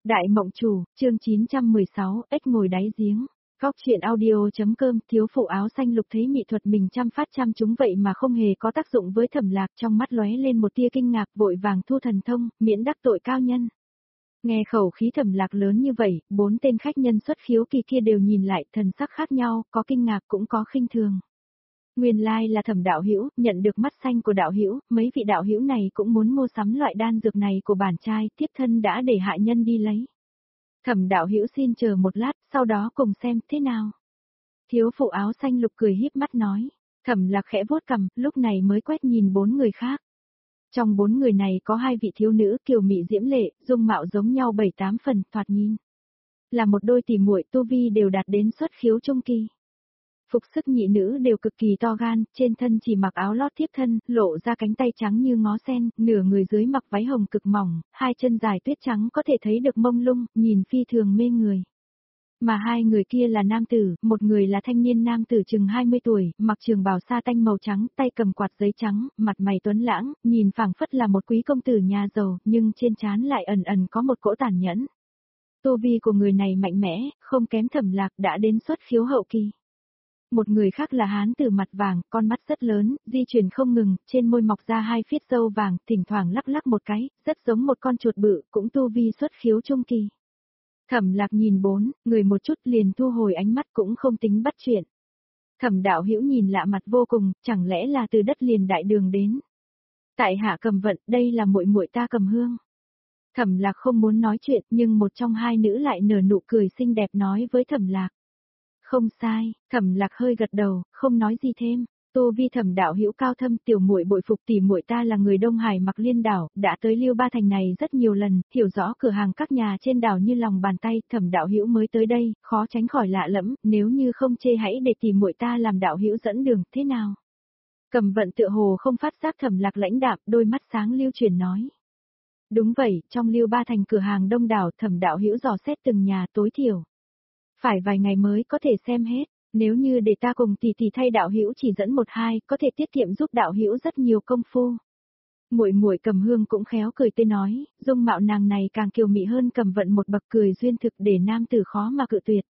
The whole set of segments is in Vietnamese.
Đại Mộng Chủ, chương 916, ếch ngồi đáy giếng. Góc chuyện audio.com. Thiếu phụ áo xanh lục thấy mỹ thuật mình chăm phát chăm chúng vậy mà không hề có tác dụng với Thẩm Lạc, trong mắt lóe lên một tia kinh ngạc, vội vàng thu thần thông, miễn đắc tội cao nhân. Nghe khẩu khí Thẩm Lạc lớn như vậy, 4 tên khách nhân xuất khiếu kỳ kia đều nhìn lại, thần sắc khác nhau, có kinh ngạc cũng có khinh thường. Nguyên lai là Thẩm đạo hữu, nhận được mắt xanh của đạo hữu, mấy vị đạo hữu này cũng muốn mua sắm loại đan dược này của bản trai, tiếp thân đã để hạ nhân đi lấy. Thẩm đạo hữu xin chờ một lát, sau đó cùng xem thế nào. Thiếu phụ áo xanh lục cười híp mắt nói. Thẩm Lạc khẽ vuốt cằm, lúc này mới quét nhìn 4 người khác. Trong 4 người này có 2 vị thiếu nữ kiều mị diễm lệ, dung mạo giống nhau 7-8 phần, thoạt nhìn là một đôi tỷ muội, tu vi đều đạt đến xuất khiếu trung kỳ. Phục sức nhị nữ đều cực kỳ to gan, trên thân chỉ mặc áo lót tiếp thân, lộ ra cánh tay trắng như ngó sen, nửa người dưới mặc váy hồng cực mỏng, 2 chân dài tuyết trắng có thể thấy được mông lung, nhìn phi thường mê người. Mà 2 người kia là nam tử, một người là thanh niên nam tử chừng 20 tuổi, mặc trường bào sa tanh màu trắng, tay cầm quạt giấy trắng, mặt mày tuấn lãng, nhìn phảng phất là một quý công tử nhà giàu, nhưng trên trán lại ẩn ẩn có một cỗ tàn nhẫn. Tu vi của người này mạnh mẽ, không kém Thẩm Lạc, đã đến xuất khiếu hậu kỳ. Một người khác là hán tử mặt vàng, con mắt rất lớn, di chuyển không ngừng, trên môi mọc ra 2 phiết râu vàng, thỉnh thoảng lắc lắc một cái, rất giống một con chuột bự, cũng tu vi xuất khiếu trung kỳ. Thẩm Lạc nhìn 4 người một chút liền thu hồi ánh mắt, cũng không tính bắt chuyện. Thẩm đạo hữu nhìn lạ mặt vô cùng, chẳng lẽ là từ đất liền đại đường đến. Tại hạ Cầm Vận, đây là muội muội ta Cầm Hương. Thẩm Lạc không muốn nói chuyện, nhưng một trong 2 nữ lại nở nụ cười xinh đẹp nói với Thẩm Lạc. Không sai, Thẩm Lạc hơi gật đầu, không nói gì thêm. Tu vi Thẩm đạo hữu cao thâm, tiểu muội bội phục, tỷ muội ta là người Đông Hải Mặc Liên đảo, đã tới Liêu Ba thành này rất nhiều lần, hiểu rõ cửa hàng các nhà trên đảo như lòng bàn tay, Thẩm đạo hữu mới tới đây, khó tránh khỏi lạ lẫm, nếu như không chê hãy để tỷ muội ta làm đạo hữu dẫn đường, thế nào? Cầm Vận tựa hồ không phát giác Thẩm Lạc lãnh đạm, đôi mắt sáng lưu chuyển nói. Đúng vậy, trong Liêu Ba thành cửa hàng đông đảo, Thẩm đạo hữu dò xét từng nhà tối thiểu phải vài ngày mới có thể xem hết, nếu như để ta cùng tỷ tỷ thay đạo hữu chỉ dẫn 1-2, có thể tiết kiệm giúp đạo hữu rất nhiều công phu. Muội muội Cầm Hương cũng khéo cười tươi nói, dung mạo nàng này càng kiều mị hơn Cầm Vận một bậc, cười duyên thực để nam tử khó mà cự tuyệt.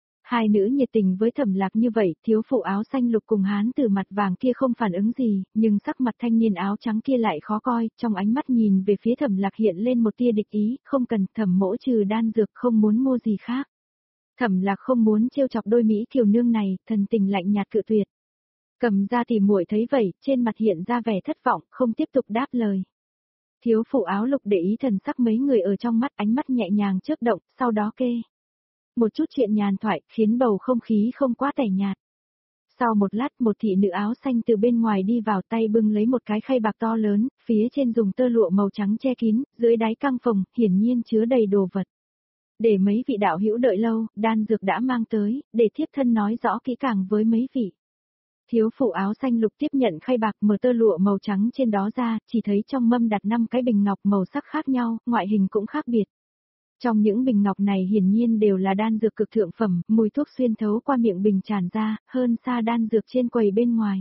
2 nữ nhiệt tình với Thẩm Lạc như vậy, thiếu phụ áo xanh lục cùng hán tử mặt vàng kia không phản ứng gì, nhưng sắc mặt thanh niên áo trắng kia lại khó coi, trong ánh mắt nhìn về phía Thẩm Lạc hiện lên một tia địch ý, không cần, Thẩm mỗ trừ đan dược không muốn mua gì khác. Thẩm Lạc không muốn trêu chọc đôi mỹ kiều nương này, thần tình lạnh nhạt cự tuyệt. Cầm ra thì muội thấy vậy, trên mặt hiện ra vẻ thất vọng, không tiếp tục đáp lời. Thiếu phụ áo lục để ý thần sắc mấy người ở trong mắt, ánh mắt nhẹ nhàng chớp động, sau đó kê một chút chuyện nhàn thoại, khiến bầu không khí không quá tẻ nhạt. Sau một lát, một thị nữ áo xanh từ bên ngoài đi vào, tay bưng lấy một cái khay bạc to lớn, phía trên dùng tơ lụa màu trắng che kín, dưới đáy căng phồng, hiển nhiên chứa đầy đồ vật. Để mấy vị đạo hữu đợi lâu, đan dược đã mang tới, để thiếp thân nói rõ kỹ càng với mấy vị. Thiếu phụ áo xanh lục tiếp nhận khay bạc, mở tơ lụa màu trắng trên đó ra, chỉ thấy trong mâm đặt 5 cái bình ngọc màu sắc khác nhau, ngoại hình cũng khác biệt. Trong những bình ngọc này hiển nhiên đều là đan dược cực thượng phẩm, mùi thuốc xuyên thấu qua miệng bình tràn ra, hơn xa đan dược trên quầy bên ngoài.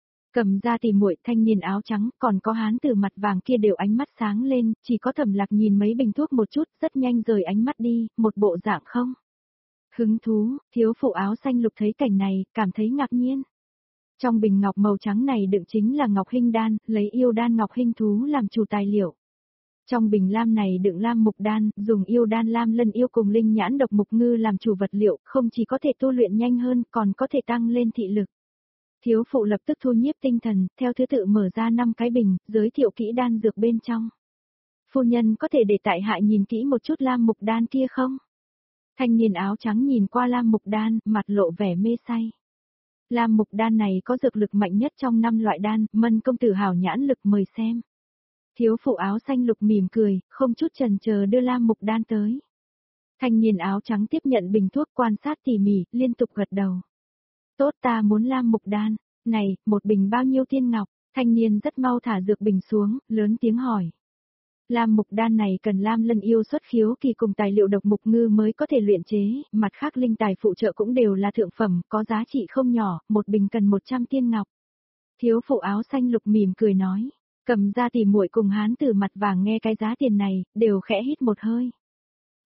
Cầm ra thì muội, thanh niên áo trắng, còn có hán tử mặt vàng kia đều ánh mắt sáng lên, chỉ có Thẩm Lạc nhìn mấy bình thuốc một chút, rất nhanh rời ánh mắt đi, một bộ dạng không hứng thú. Thiếu phụ áo xanh lục thấy cảnh này, cảm thấy ngạc nhiên. Trong bình ngọc màu trắng này đựng chính là ngọc hinh đan, lấy yêu đan ngọc hinh thú làm chủ tài liệu. Trong bình lam này đựng lam mục đan, dùng yêu đan lam lân yêu cùng linh nhãn độc mục ngư làm chủ vật liệu, không chỉ có thể tu luyện nhanh hơn, còn có thể tăng lên thị lực. Thiếu phụ lập tức thu nhiếp tinh thần, theo thứ tự mở ra 5 cái bình, giới thiệu kỹ đan dược bên trong. Phu nhân có thể để tại hạ nhìn kỹ một chút lam mục đan kia không? Thanh niên áo trắng nhìn qua lam mục đan, mặt lộ vẻ mê say. Lam mục đan này có dược lực mạnh nhất trong 5 loại đan, Mân công tử hảo nhãn lực, mời xem. Thiếu phụ áo xanh lục mỉm cười, không chút chần chờ đưa lam mục đan tới. Thanh niên áo trắng tiếp nhận bình thuốc, quan sát tỉ mỉ, liên tục gật đầu. Tốt, ta muốn lam mục đan. Này, một bình bao nhiêu tiên ngọc? Thanh niên rất mau thả dược bình xuống, lớn tiếng hỏi. Lam mục đan này cần lam lân yêu xuất khiếu kỳ cùng tài liệu độc mục ngư mới có thể luyện chế, mặt khác linh tài phụ trợ cũng đều là thượng phẩm, có giá trị không nhỏ, một bình cần 100 tiên ngọc. Thiếu phụ áo xanh lục mỉm cười nói. Cầm ra thì muội cùng hán tử mặt vàng nghe cái giá tiền này, đều khẽ hít một hơi.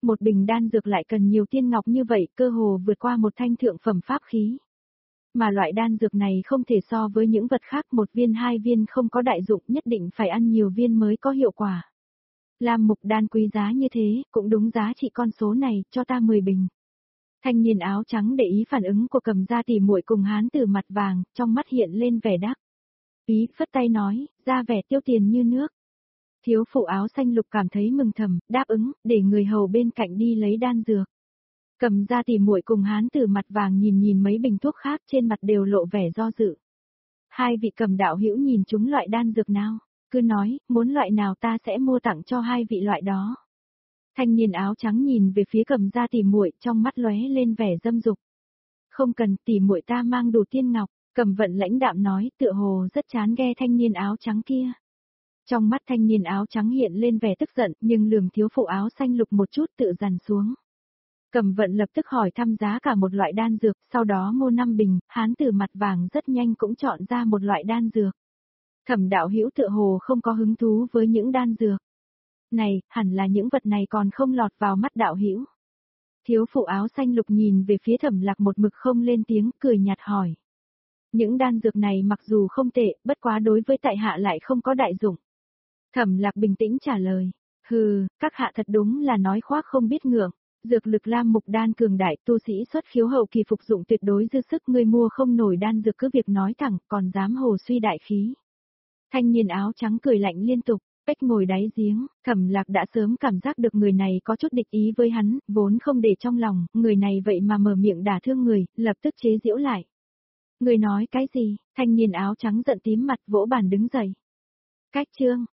Một bình đan dược lại cần nhiều tiên ngọc như vậy, cơ hồ vượt qua một thanh thượng phẩm pháp khí. Mà loại đan dược này không thể so với những vật khác, một viên hai viên không có đại dụng, nhất định phải ăn nhiều viên mới có hiệu quả. Lam mục đan quý giá như thế, cũng đúng giá trị con số này, cho ta 10 bình. Thanh niên áo trắng để ý phản ứng của Cầm gia tỷ muội cùng hán tử mặt vàng, trong mắt hiện lên vẻ đắc ý, phất tay nói, ra vẻ tiêu tiền như nước. Thiếu phụ áo xanh lục cảm thấy mừng thầm, đáp ứng, để người hầu bên cạnh đi lấy đan dược. Cầm gia tỷ muội cùng hán tử mặt vàng nhìn mấy bình thuốc khác, trên mặt đều lộ vẻ do dự. Hai vị Cầm đạo hữu nhìn chúng loại đan dược nào, cứ nói, muốn loại nào ta sẽ mua tặng cho hai vị loại đó. Thanh niên áo trắng nhìn về phía Cầm gia tỷ muội, trong mắt lóe lên vẻ dâm dục. Không cần, tỷ muội ta mang đủ tiên ngọc. Cầm vận lãnh đạm nói, tựa hồ rất chán ghê thanh niên áo trắng kia. Trong mắt thanh niên áo trắng hiện lên vẻ tức giận, nhưng lườm thiếu phụ áo xanh lục một chút tự dằn xuống. Cầm vận lập tức hỏi thăm giá cả một loại đan dược, sau đó mua 5 bình, hán tử mặt vàng rất nhanh cũng chọn ra một loại đan dược. Thẩm đạo hữu tựa hồ không có hứng thú với những đan dược. Này, hẳn là những vật này còn không lọt vào mắt đạo hữu. Thiếu phụ áo xanh lục nhìn về phía Thẩm Lạc một mực không lên tiếng, cười nhạt hỏi. Những đan dược này mặc dù không tệ, bất quá đối với tại hạ lại không có đại dụng. Thẩm Lạc bình tĩnh trả lời, hừ, các hạ thật đúng là nói khoác không biết ngượng. Dược lực Lam mục đan cường đại, tu sĩ xuất khiếu hậu kỳ phục dụng tuyệt đối dư sức, ngươi mua không nổi đan dược cứ việc nói thẳng, còn dám hồ suy đại khí. Thanh niên áo trắng cười lạnh liên tục, Bách ngồi đáy giếng, Thẩm Lạc đã sớm cảm giác được người này có chút địch ý với hắn, vốn không để trong lòng, người này vậy mà mở miệng đả thương người, lập tức chế giễu lại. Người nói cái gì? Thanh niên áo trắng giận tím mặt vỗ bàn đứng dậy. Cách chương